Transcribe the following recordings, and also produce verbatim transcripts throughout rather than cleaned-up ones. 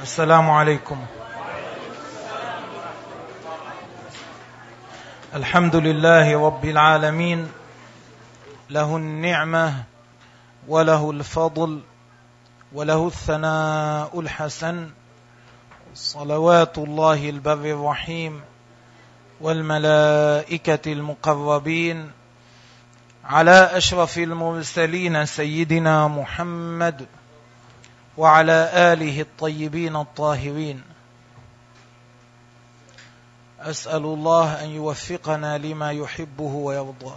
السلام عليكم. الحمد لله رب العالمين، له النعمة وله الفضل وله الثناء الحسن، صلوات الله البر الرحيم والملائكة المقربين على أشرف المرسلين سيدنا محمد وعلى آله الطيبين الطاهرين. أسأل الله أن يوفقنا لما يحبه ويرضاه.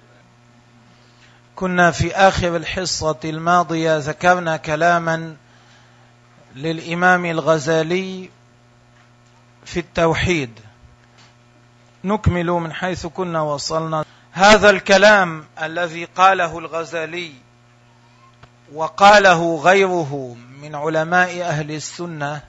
كنا في آخر الحصة الماضية ذكرنا كلاما للإمام الغزالي في التوحيد، نكمل من حيث كنا وصلنا. هذا الكلام الذي قاله الغزالي وقاله غيره من علماء أهل السنة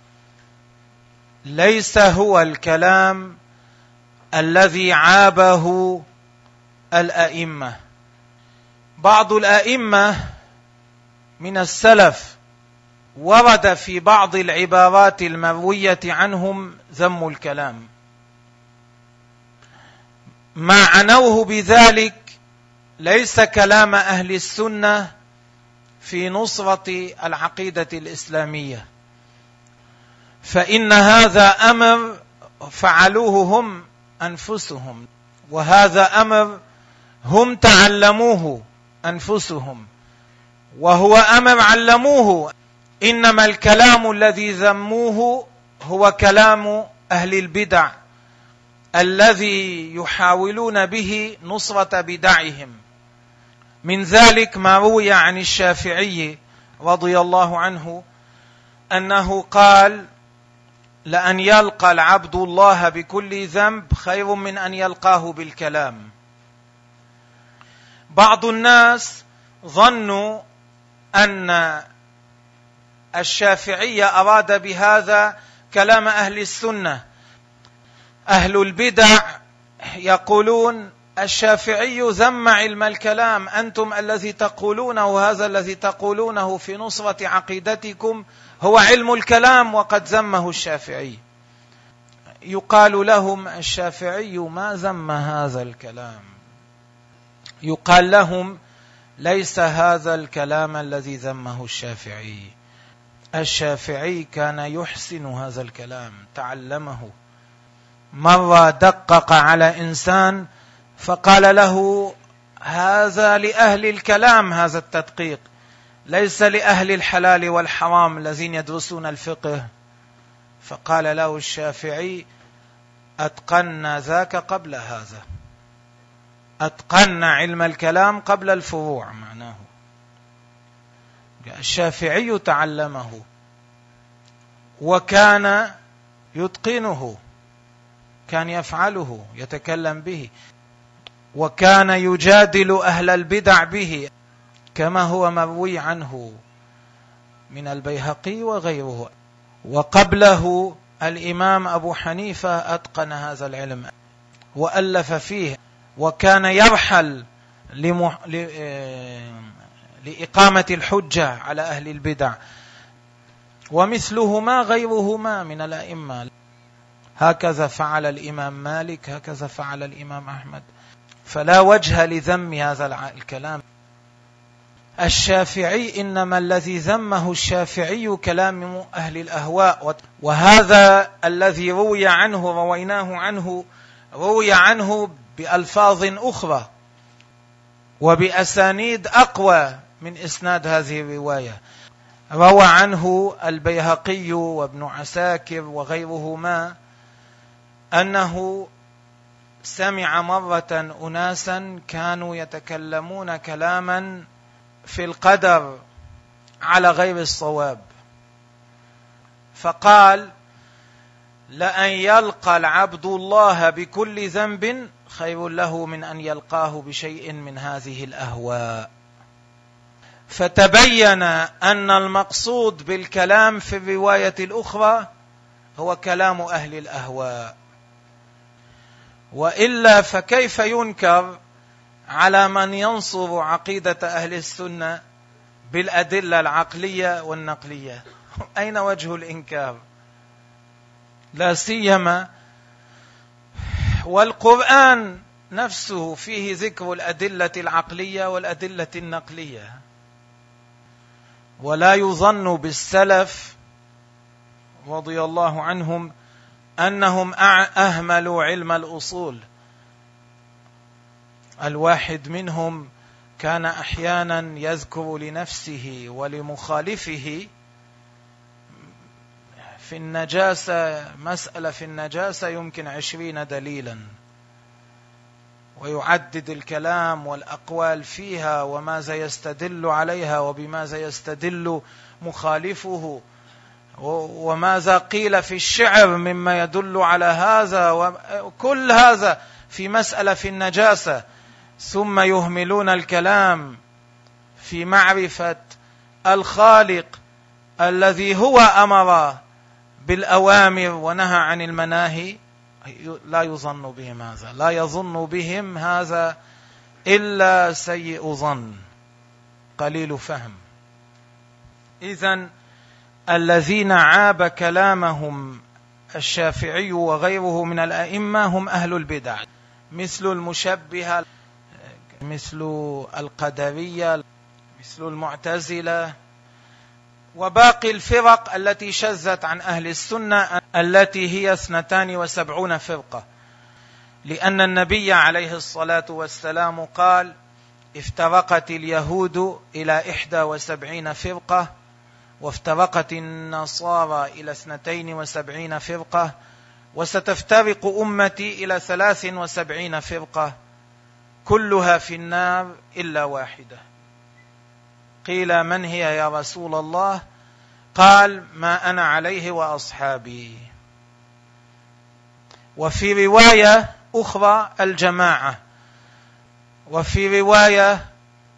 ليس هو الكلام الذي عابه الأئمة. بعض الأئمة من السلف ورد في بعض العبارات المروية عنهم ذم الكلام، ما عنوه بذلك ليس كلام أهل السنة في نصرة العقيدة الإسلامية، فإن هذا أمر فعلوه هم أنفسهم، وهذا أمر هم تعلموه أنفسهم، وهو أمر علموه. إنما الكلام الذي ذموه هو كلام أهل البدع الذي يحاولون به نصرة بدعهم. من ذلك ما روي عن الشافعي رضي الله عنه أنه قال: لأن يلقى العبد الله بكل ذنب خير من أن يلقاه بالكلام. بعض الناس ظنوا أن الشافعي أراد بهذا كلام أهل السنة. أهل البدع يقولون الشافعي ذم علم الكلام، أنتم الذي تقولونه هذا الذي تقولونه في نصرة عقيدتكم هو علم الكلام، وقد ذمه الشافعي. يقال لهم الشافعي ما ذم هذا الكلام، يقال لهم ليس هذا الكلام الذي ذمه الشافعي. الشافعي كان يحسن هذا الكلام، تعلمه. مرة دقق على إنسان فقال له: هذا لأهل الكلام، هذا التدقيق ليس لأهل الحلال والحرام الذين يدرسون الفقه. فقال له الشافعي: أتقنا ذاك قبل هذا، أتقنا علم الكلام قبل الفروع. معناه الشافعي تعلمه وكان يتقنه، كان يفعله، يتكلم به، وكان يجادل أهل البدع به، كما هو مروي عنه من البيهقي وغيره. وقبله الإمام أبو حنيفة أتقن هذا العلم وألف فيه، وكان يرحل لمح... ل... لإقامة الحجة على أهل البدع، ومثلهما غيرهما من الأئمة. هكذا فعل الإمام مالك، هكذا فعل الإمام أحمد، فلا وجه لذم هذا الكلام. الشافعي إنما الذي ذمه الشافعي كلام أهل الأهواء، وهذا الذي روي عنه رويناه عنه روي عنه بألفاظ أخرى وبأسانيد أقوى من إسناد هذه الرواية. روى عنه البيهقي وابن عساكر وغيرهما أنه سمع مرة أناسا كانوا يتكلمون كلاما في القدر على غير الصواب، فقال: لأن يلقى العبد الله بكل ذنب خير له من أن يلقاه بشيء من هذه الأهواء. فتبين أن المقصود بالكلام في الرواية الأخرى هو كلام أهل الأهواء، وإلا فكيف ينكر على من ينصر عقيدة أهل السنة بالأدلة العقلية والنقلية؟ أين وجه الإنكار؟ لا سيما والقرآن نفسه فيه ذكر الأدلة العقلية والأدلة النقلية. ولا يظن بالسلف رضي الله عنهم أنهم أهملوا علم الأصول. الواحد منهم كان أحيانا يذكر لنفسه ولمخالفه في النجاسة مسألة في النجاسة يمكن عشرين دليلا، ويعدد الكلام والأقوال فيها وماذا يستدل عليها وبماذا يستدل مخالفه وماذا قيل في الشعر مما يدل على هذا، وكل هذا في مسألة في النجاسة. ثم يهملون الكلام في معرفة الخالق الذي هو أمر بالأوامر ونهى عن المناهي. لا يظن بهم هذا، لا يظن بهم هذا إلا سيء ظن قليل فهم. إذن الذين عاب كلامهم الشافعي وغيره من الأئمة هم أهل البدع، مثل المشبهة، مثل القدرية، مثل المعتزلة، وباقي الفرق التي شذت عن أهل السنة التي هي اثنتان وسبعون فرقة. لأن النبي عليه الصلاة والسلام قال: افترقت اليهود إلى إحدى وسبعين فرقة، وافترقت النصارى إلى اثنتين وسبعين فرقة، وستفترق أمتي إلى ثلاث وسبعين فرقة، كلها في النار إلا واحدة. قيل: من هي يا رسول الله؟ قال: ما أنا عليه وأصحابي. وفي رواية أخرى الجماعة، وفي رواية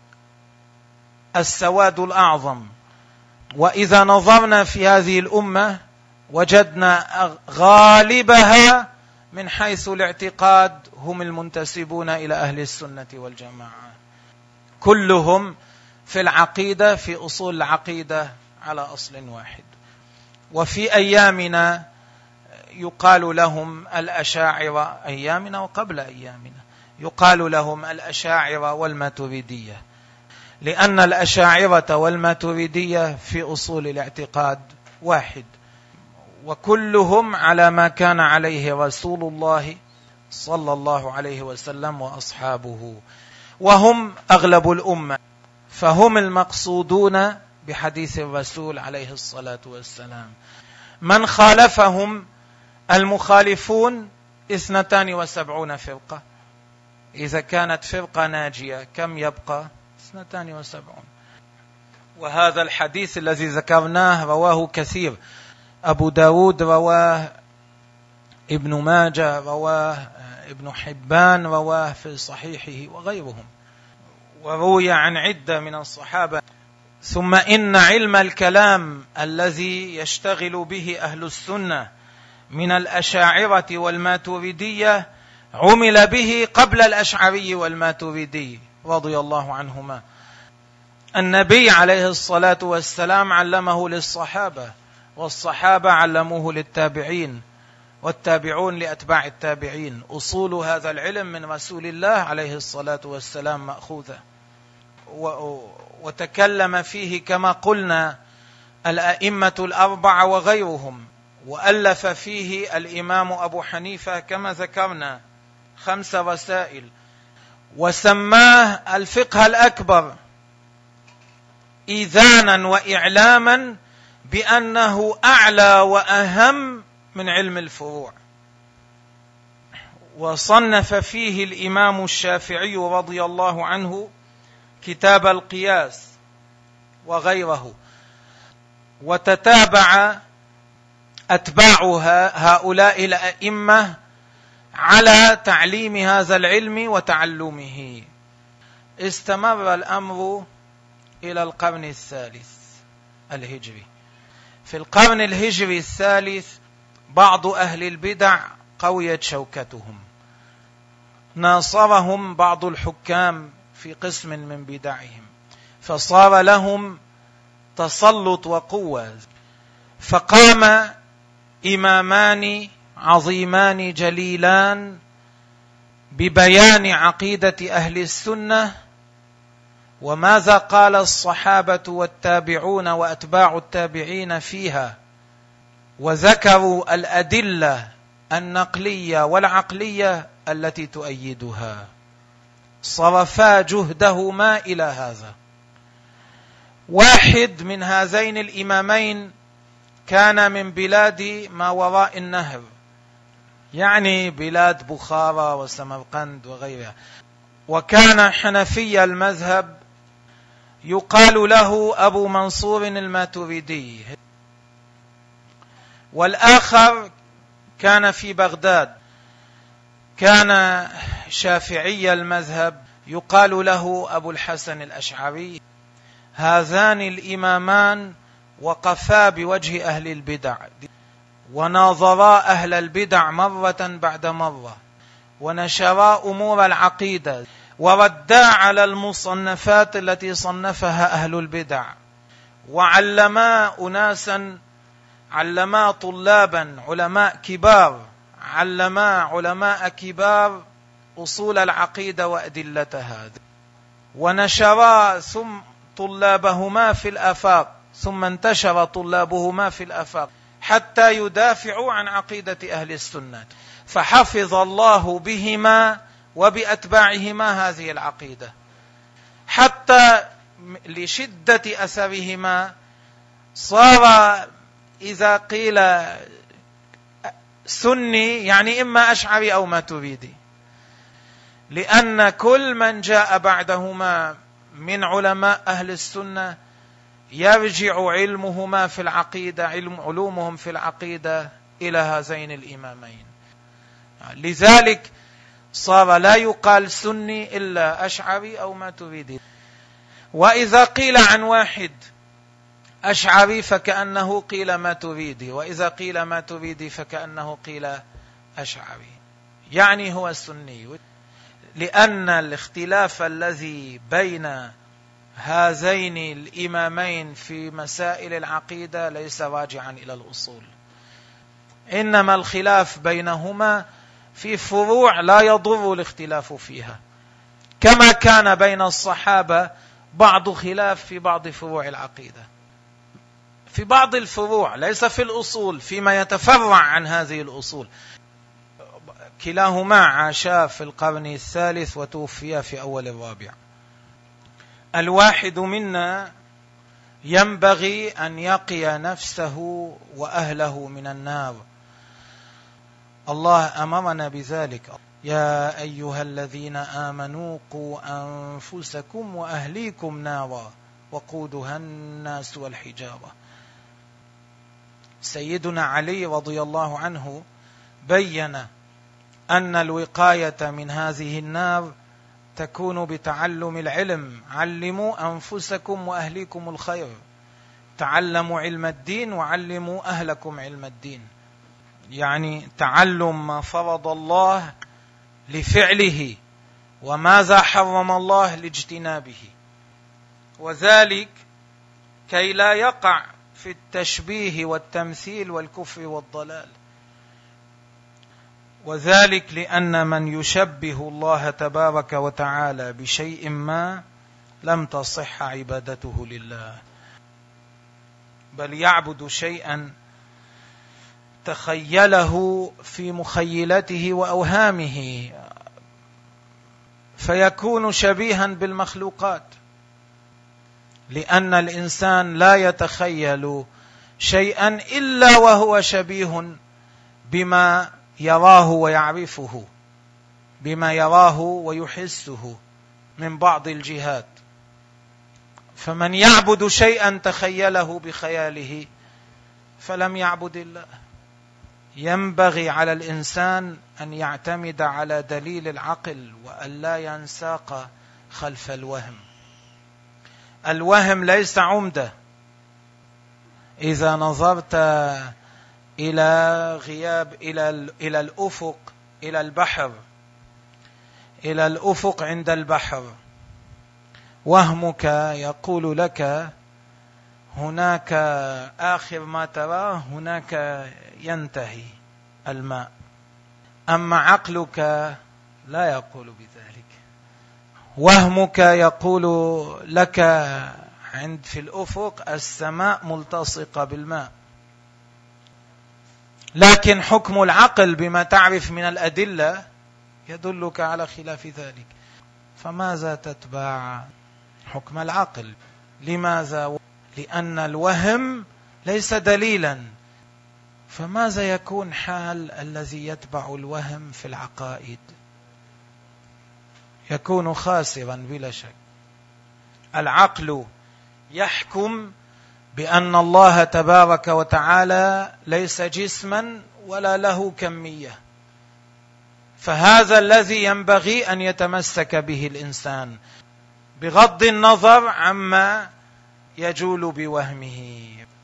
السواد الأعظم. وإذا نظرنا في هذه الأمة وجدنا غالبها من حيث الاعتقاد هم المنتسبون إلى أهل السنة والجماعة، كلهم في العقيدة في أصول العقيدة على أصل واحد. وفي أيامنا يقال لهم الأشاعرة، أيامنا وقبل أيامنا يقال لهم الأشاعرة والماتريدية، لأن الأشاعرة والماتريدية في أصول الاعتقاد واحد، وكلهم على ما كان عليه رسول الله صلى الله عليه وسلم وأصحابه، وهم أغلب الأمة، فهم المقصودون بحديث الرسول عليه الصلاة والسلام. من خالفهم المخالفون اثنتان وسبعون فرقة. إذا كانت فرقة ناجية كم يبقى؟ اثنتان وسبعون. وهذا الحديث الذي ذكرناه رواه كثير، أبو داود رواه، ابن ماجه رواه، ابن حبان رواه في صحيحه وغيرهم، وروي عن عدة من الصحابة. ثم إن علم الكلام الذي يشتغل به أهل السنة من الأشاعرة والماتريدية عمل به قبل الأشعري والماتريدي رضي الله عنهما. النبي عليه الصلاة والسلام علمه للصحابة، والصحابة علموه للتابعين، والتابعون لأتباع التابعين. أصول هذا العلم من رسول الله عليه الصلاة والسلام مأخوذة، وتكلم فيه كما قلنا الأئمة الأربعة وغيرهم، وألف فيه الإمام أبو حنيفة كما ذكرنا خمس رسائل، وسماه الفقه الأكبر إذانا وإعلاما بأنه أعلى وأهم من علم الفروع. وصنف فيه الإمام الشافعي رضي الله عنه كتاب القياس وغيره، وتتابع أتباعها هؤلاء الأئمة على تعليم هذا العلم وتعلمه. استمر الأمر إلى القرن الثالث الهجري. في القرن الهجري الثالث بعض أهل البدع قويت شوكتهم، ناصرهم بعض الحكام في قسم من بدعهم، فصار لهم تسلط وقوة. فقام إمامان عظيمان جليلان ببيان عقيدة أهل السنة وماذا قال الصحابة والتابعون وأتباع التابعين فيها، وذكروا الأدلة النقلية والعقلية التي تؤيدها. صرفا جهدهما إلى هذا. واحد من هذين الإمامين كان من بلاد ما وراء النهر، يعني بلاد بخارى وسمرقند وغيرها، وكان حنفي المذهب، يقال له أبو منصور الماتريدي. والآخر كان في بغداد، كان شافعي المذهب، يقال له أبو الحسن الأشعري. هذان الإمامان وقفا بوجه أهل البدع وناظرا أهل البدع مرة بعد مرة، ونشرا أمور العقيدة، وردا على المصنفات التي صنفها أهل البدع، وعلما أناسا، علما طلابا علماء كبار، علما علماء كبار أصول العقيدة وأدلتها، ونشرا ثم طلابهما في الآفاق، ثم انتشر طلابهما في الآفاق حتى يدافعوا عن عقيدة أهل السنة، فحفظ الله بهما وبأتباعهما هذه العقيدة، حتى لشدة أثرهما صار إذا قيل سني يعني إما أشعري أو ماتريدي، لأن كل من جاء بعدهما من علماء أهل السنة يرجع علمهما في العقيدة، علم علومهم في العقيدة إلى هذين الإمامين. لذلك صار لا يقال سني إلا أشعري أو ماتريدي. وإذا قيل عن واحد أشعري فكأنه قيل ماتريدي، وإذا قيل ماتريدي فكأنه قيل أشعري، يعني هو السني، لأن الاختلاف الذي بين هذين الإمامين في مسائل العقيدة ليس راجعا إلى الأصول، إنما الخلاف بينهما في فروع لا يضر الاختلاف فيها، كما كان بين الصحابة بعض خلاف في بعض فروع العقيدة، في بعض الفروع ليس في الأصول، فيما يتفرع عن هذه الأصول. كلاهما عاشا في القرن الثالث وتوفيا في أول الرابع. الواحد منا ينبغي أن يقي نفسه وأهله من النار. الله أمرنا بذلك: يا أيها الذين آمنوا قوا أنفسكم وأهليكم نارا وقودها الناس والحجارة. سيدنا علي رضي الله عنه بين أن الوقاية من هذه النار تكون بتعلم العلم. علموا أنفسكم وأهليكم الخير، تعلموا علم الدين وعلموا أهلكم علم الدين، يعني تعلم ما فرض الله لفعله وماذا حرم الله لاجتنابه، وذلك كي لا يقع في التشبيه والتمثيل والكفر والضلال. وذلك لأن من يشبه الله تبارك وتعالى بشيء ما لم تصح عبادته لله، بل يعبد شيئا تخيله في مخيلته وأوهامه، فيكون شبيها بالمخلوقات، لأن الإنسان لا يتخيل شيئا إلا وهو شبيه بما يراه ويعرفه، بما يراه ويحسه من بعض الجهات. فمن يعبد شيئا تخيله بخياله فلم يعبد الله. ينبغي على الإنسان أن يعتمد على دليل العقل وأن لا ينساق خلف الوهم. الوهم ليس عمدة. إذا نظرت إلى غياب إلى إلى الأفق، إلى البحر، إلى الأفق عند البحر، وهمك يقول لك هناك آخر ما تراه هناك ينتهي الماء، أما عقلك لا يقول بذلك. وهمك يقول لك عند في الأفق السماء ملتصقة بالماء، لكن حكم العقل بما تعرف من الأدلة يدلك على خلاف ذلك. فماذا تتبع حكم العقل؟ لماذا؟ لأن الوهم ليس دليلا. فماذا يكون حال الذي يتبع الوهم في العقائد؟ يكون خاسرا بلا شك. العقل يحكم بأن الله تبارك وتعالى ليس جسما ولا له كمية، فهذا الذي ينبغي أن يتمسك به الإنسان بغض النظر عما يجول بوهمه.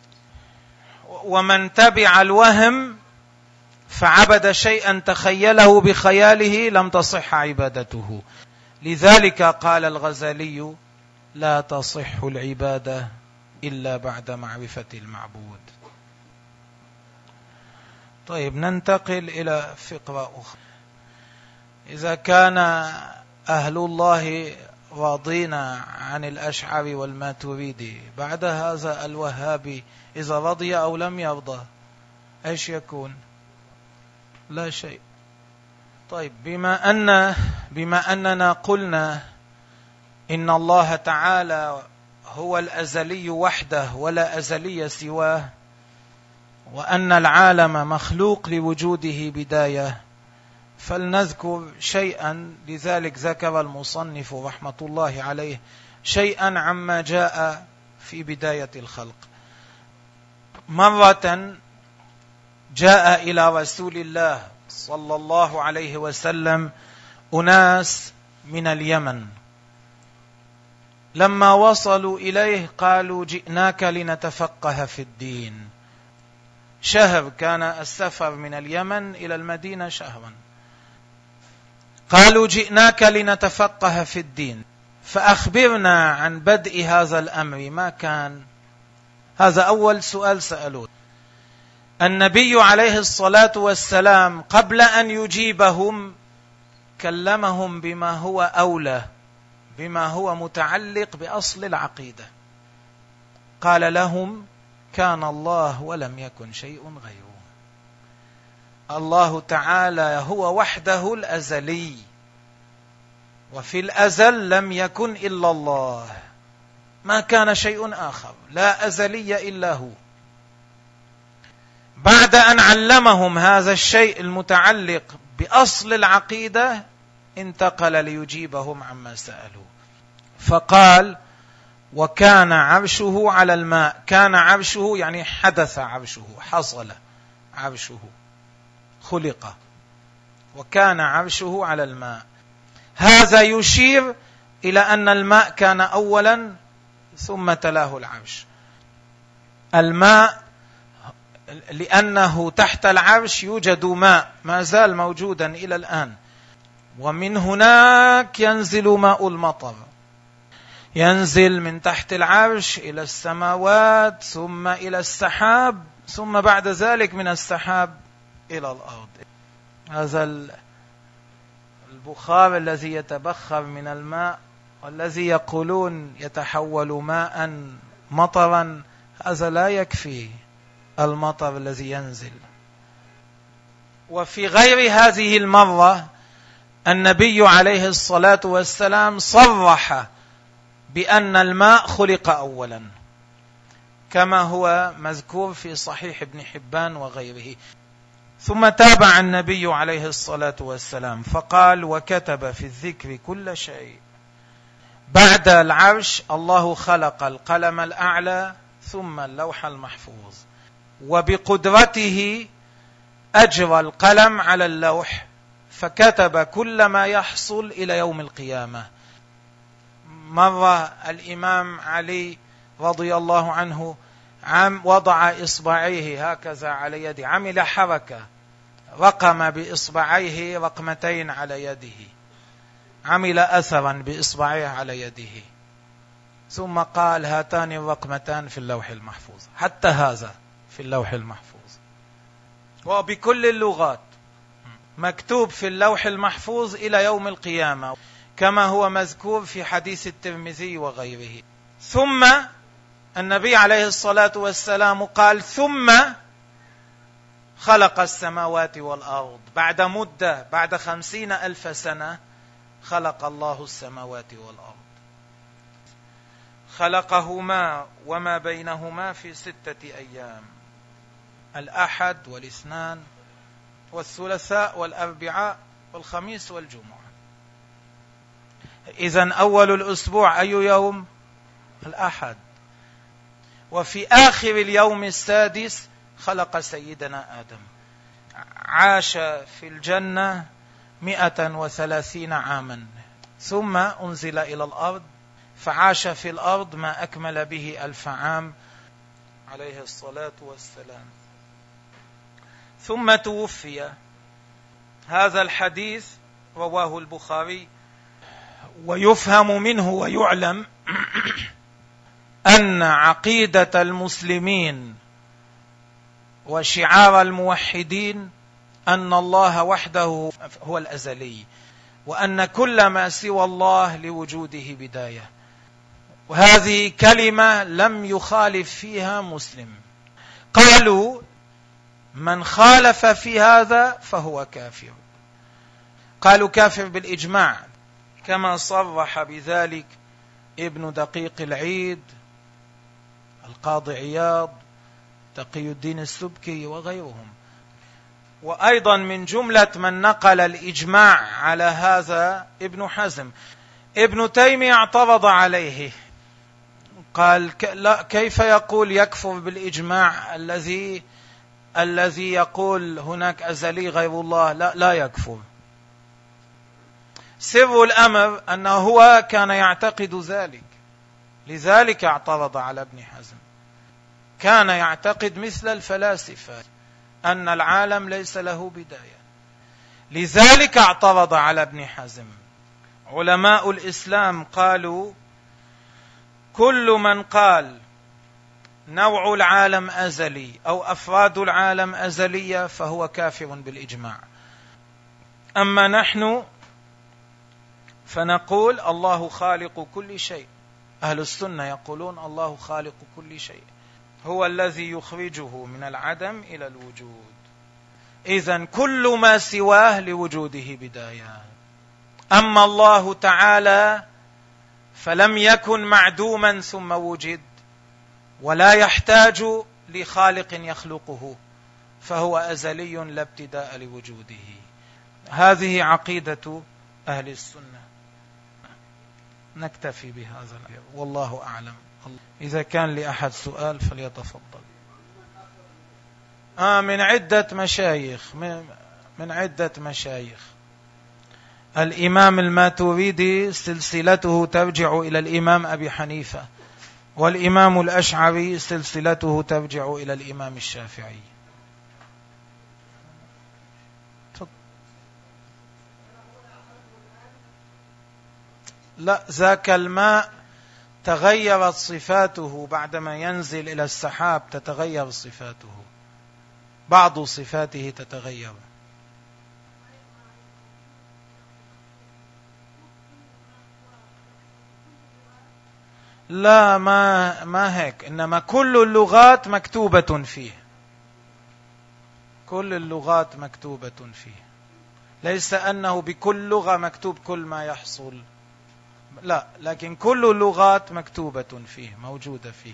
ومن تبع الوهم فعبد شيئا تخيله بخياله لم تصح عبادته. لذلك قال الغزالي: لا تصح العبادة إلا بعد معرفة المعبود. طيب، ننتقل إلى فقرة أخرى. إذا كان أهل الله راضين عن الأشعري والماتريدي، بعد هذا الوهابي إذا رضي أو لم يرضى إيش يكون؟ لا شيء. طيب، بما أن بما أننا قلنا إن الله تعالى هو الأزلي وحده ولا أزلي سواه، وأن العالم مخلوق لوجوده بداية، فلنذكر شيئا. لذلك ذكر المصنف رحمة الله عليه شيئا عما جاء في بداية الخلق. مرة جاء إلى رسول الله صلى الله عليه وسلم أناس من اليمن، لما وصلوا إليه قالوا: جئناك لنتفقه في الدين. شهر كان السفر من اليمن إلى المدينة شهرا. قالوا: جئناك لنتفقه في الدين، فأخبرنا عن بدء هذا الأمر، ما كان؟ هذا أول سؤال سألوه. النبي عليه الصلاة والسلام قبل أن يجيبهم كلمهم بما هو أولى، بما هو متعلق بأصل العقيدة. قال لهم: كان الله ولم يكن شيء غيره. الله تعالى هو وحده الأزلي، وفي الأزل لم يكن إلا الله، ما كان شيء آخر، لا أزلي إلا هو. بعد أن علمهم هذا الشيء المتعلق بأصل العقيدة انتقل ليجيبهم عما سألوا، فقال: وكان عرشه على الماء. كان عرشه يعني حدث عرشه، حصل عرشه، خلق. وكان عرشه على الماء، هذا يشير إلى أن الماء كان أولا ثم تلاه العرش. الماء لأنه تحت العرش يوجد ماء ما زال موجودا إلى الآن، ومن هناك ينزل ماء المطر، ينزل من تحت العرش إلى السماوات ثم إلى السحاب، ثم بعد ذلك من السحاب إلى الأرض. هذا البخار الذي يتبخر من الماء والذي يقولون يتحول ماء مطرا، هذا لا يكفي المطر الذي ينزل. وفي غير هذه المرة النبي عليه الصلاة والسلام صرح بأن الماء خلق أولا، كما هو مذكور في صحيح ابن حبان وغيره. ثم تابع النبي عليه الصلاة والسلام فقال: وكتب في الذكر كل شيء. بعد العرش الله خلق القلم الأعلى ثم اللوح المحفوظ، وبقدرته أجرى القلم على اللوح فكتب كل ما يحصل إلى يوم القيامة. مرة الإمام علي رضي الله عنه عم وضع إصبعيه هكذا على يده، عمل حركة، رقم بإصبعيه رقمتين على يده، عمل أثرا بإصبعيه على يده. ثم قال هاتان الرقمتان في اللوح المحفوظ، حتى هذا في اللوح المحفوظ، وبكل اللغات مكتوب في اللوح المحفوظ إلى يوم القيامة، كما هو مذكور في حديث الترمذي وغيره. ثم النبي عليه الصلاة والسلام قال ثم خلق السماوات والأرض، بعد مدة، بعد خمسين ألف سنة خلق الله السماوات والأرض، خلقهما وما بينهما في ستة أيام، الأحد والاثنان والثلاثاء والأربعاء والخميس والجمعة. إذن أول الأسبوع أي يوم؟ الأحد. وفي آخر اليوم السادس خلق سيدنا آدم، عاش في الجنة مئة وثلاثين عاما، ثم أنزل إلى الأرض فعاش في الأرض ما أكمل به ألف عام عليه الصلاة والسلام، ثم توفي. هذا الحديث رواه البخاري، ويفهم منه ويعلم أن عقيدة المسلمين وشعار الموحدين أن الله وحده هو الأزلي، وأن كل ما سوى الله لوجوده بداية، وهذه كلمة لم يخالف فيها مسلم. قالوا من خالف في هذا فهو كافر، قالوا كافر بالإجماع، كما صرح بذلك ابن دقيق العيد، القاضي عياض، تقي الدين السبكي وغيرهم. وأيضا من جملة من نقل الإجماع على هذا ابن حزم. ابن تيمية اعترض عليه، قال لا، كيف يقول يكفر بالإجماع الذي الذي يقول هناك أزلي غير الله؟ لا, لا يكفر. سر الأمر أنه هو كان يعتقد ذلك، لذلك اعترض على ابن حزم. كان يعتقد مثل الفلاسفة أن العالم ليس له بداية، لذلك اعترض على ابن حزم. علماء الإسلام قالوا كل من قال نوع العالم أزلي أو أفراد العالم أزلية فهو كافر بالإجماع. أما نحن فنقول الله خالق كل شيء. أهل السنة يقولون الله خالق كل شيء، هو الذي يخرجه من العدم إلى الوجود. إذن كل ما سواه لوجوده بداية. أما الله تعالى فلم يكن معدوما ثم وجد، ولا يحتاج لخالق يخلقه، فهو أزلي لا ابتداء لوجوده. هذه عقيدة أهل السنة. نكتفي بهذا والله أعلم. إذا كان لأحد سؤال فليتفضل. آه من عدة مشايخ من, من عدة مشايخ. الإمام الماتريدي سلسلته ترجع إلى الإمام أبي حنيفة، والإمام الأشعري سلسلته ترجع إلى الإمام الشافعي. لا، ذاك الماء تغيرت صفاته بعدما ينزل إلى السحاب، تتغير صفاته، بعض صفاته تتغير. لا، ما ما هيك، إنما كل اللغات مكتوبة فيه، كل اللغات مكتوبة فيه، ليس أنه بكل لغة مكتوب كل ما يحصل، لا، لكن كل اللغات مكتوبة فيه، موجودة فيه.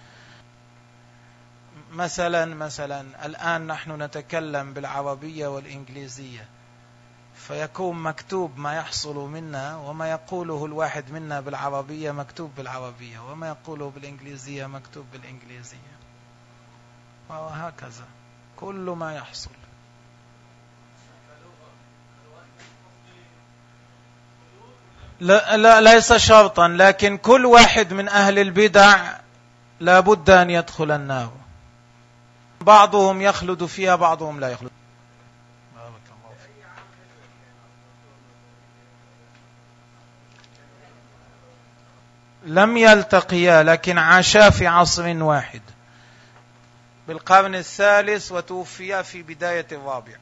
مثلا مثلا الآن نحن نتكلم بالعربية والإنجليزية، فيكون مكتوب ما يحصل منا، وما يقوله الواحد منا بالعربية مكتوب بالعربية، وما يقوله بالإنجليزية مكتوب بالإنجليزية، وهكذا كل ما يحصل. لا, لا ليس شرطا، لكن كل واحد من أهل البدع لا بد أن يدخل النار، بعضهم يخلد فيها بعضهم لا يخلد. لم يلتقيا لكن عاشا في عصر واحد بالقرن الثالث وتوفيا في بداية الرابع.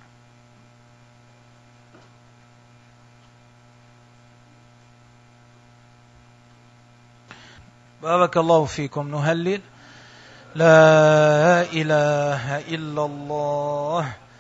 بارك الله فيكم. نهلل: لا إله إلا الله